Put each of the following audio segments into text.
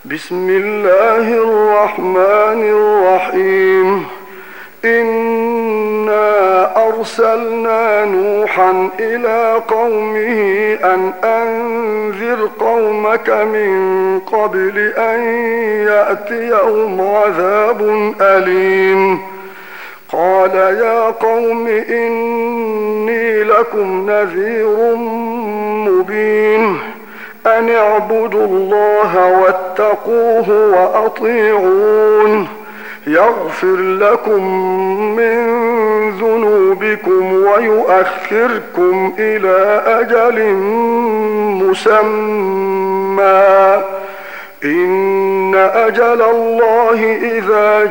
بسم الله الرحمن الرحيم. إنا أرسلنا نوحا إلى قومه أن أنذر قومك من قبل أن يأتيهم عذاب أليم. قال يا قوم إني لكم نذير مبين. أن اعبدوا الله واتقوه وأطيعون يغفر لكم من ذنوبكم ويؤخركم إلى أجل مسمى إن أجل الله إذا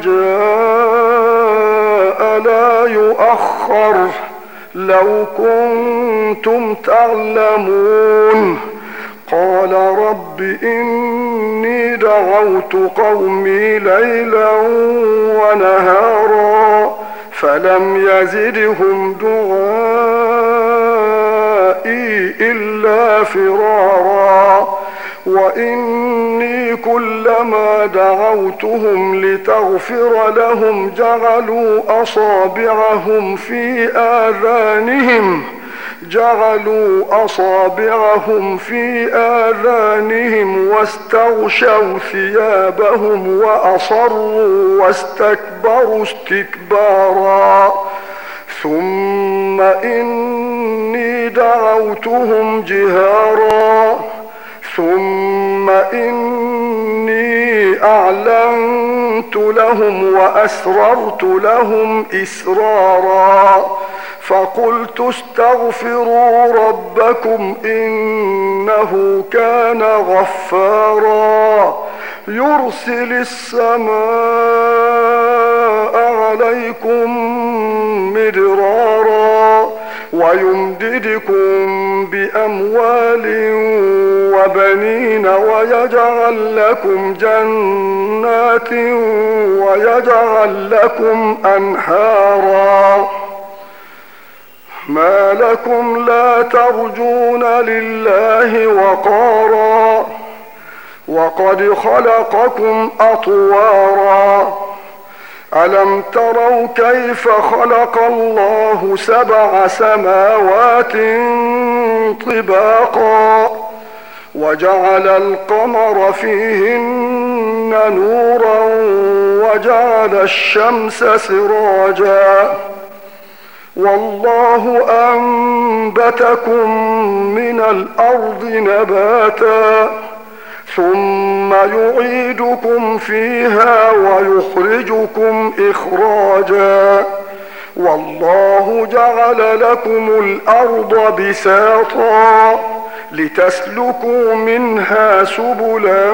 جاء لا يؤخر لو كنتم تعلمون. قال رب إني دعوت قومي ليلا ونهارا فلم يزدهم دعائي إلا فرارا. وإني كلما دعوتهم لتغفر لهم جعلوا أصابعهم في آذانهم واستغشوا ثيابهم وأصروا واستكبروا استكبارا. ثم إني دعوتهم جهارا ثم إني أعلنت لهم وأسررت لهم إسرارا. فقلت استغفروا ربكم إنه كان غفارا يرسل السماء عليكم مدرارا ويمددكم بأموال وبنين ويجعل لكم جنات ويجعل لكم أنهارا. ما لكم لا ترجون لله وقارا وقد خلقكم أطوارا. ألم تروا كيف خلق الله 7 سماوات طباقا وجعل القمر فيهن نورا وجعل الشمس سراجا والله أنبتكم من الأرض نباتا ثم يعيدكم فيها ويخرجكم إخراجا. والله جعل لكم الأرض بساطا لتسلكوا منها سبلا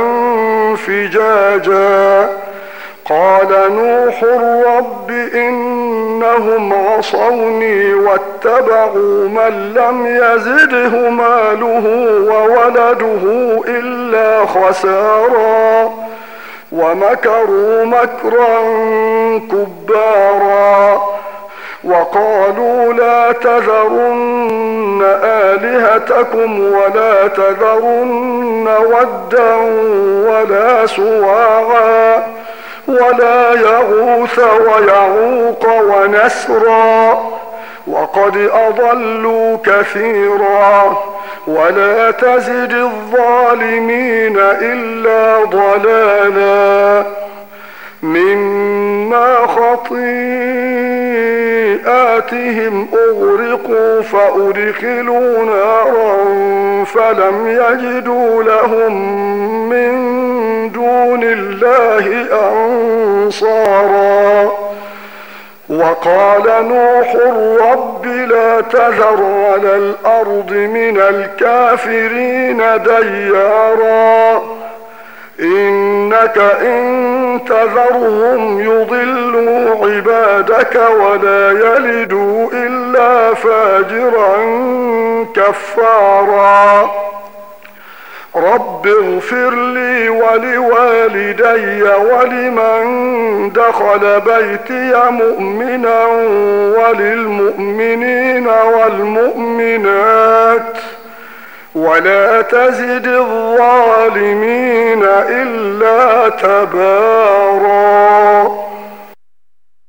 فجاجا. قال نوح رب إنهم عصوني واتبعوا من لم يزده ماله وولده إلا خسارا ومكروا مكرا كبارا. وقالوا لا تذرن آلهتكم ولا تذرن ودا ولا سواعا ولا يغوث ويعوق ونسرا وقد أضلوا كثيرا ولا تزد الظالمين إلا ضلالا. مما خطيئاتهم أغرقوا فأدخلوا نارا فلم يجدوا لهم من دون الله أنصارا. وقال نوح رب لا تذر على الأرض من الكافرين ديارا إنك إن تذرهم يضلوا عبادك ولا يلدوا إلا فاجرا كفارا. رب اغفر لي ولوالدي ولمن دخل بيتي مؤمنا وللمؤمنين والمؤمنات ولا تزد الظالمين إلا تبارا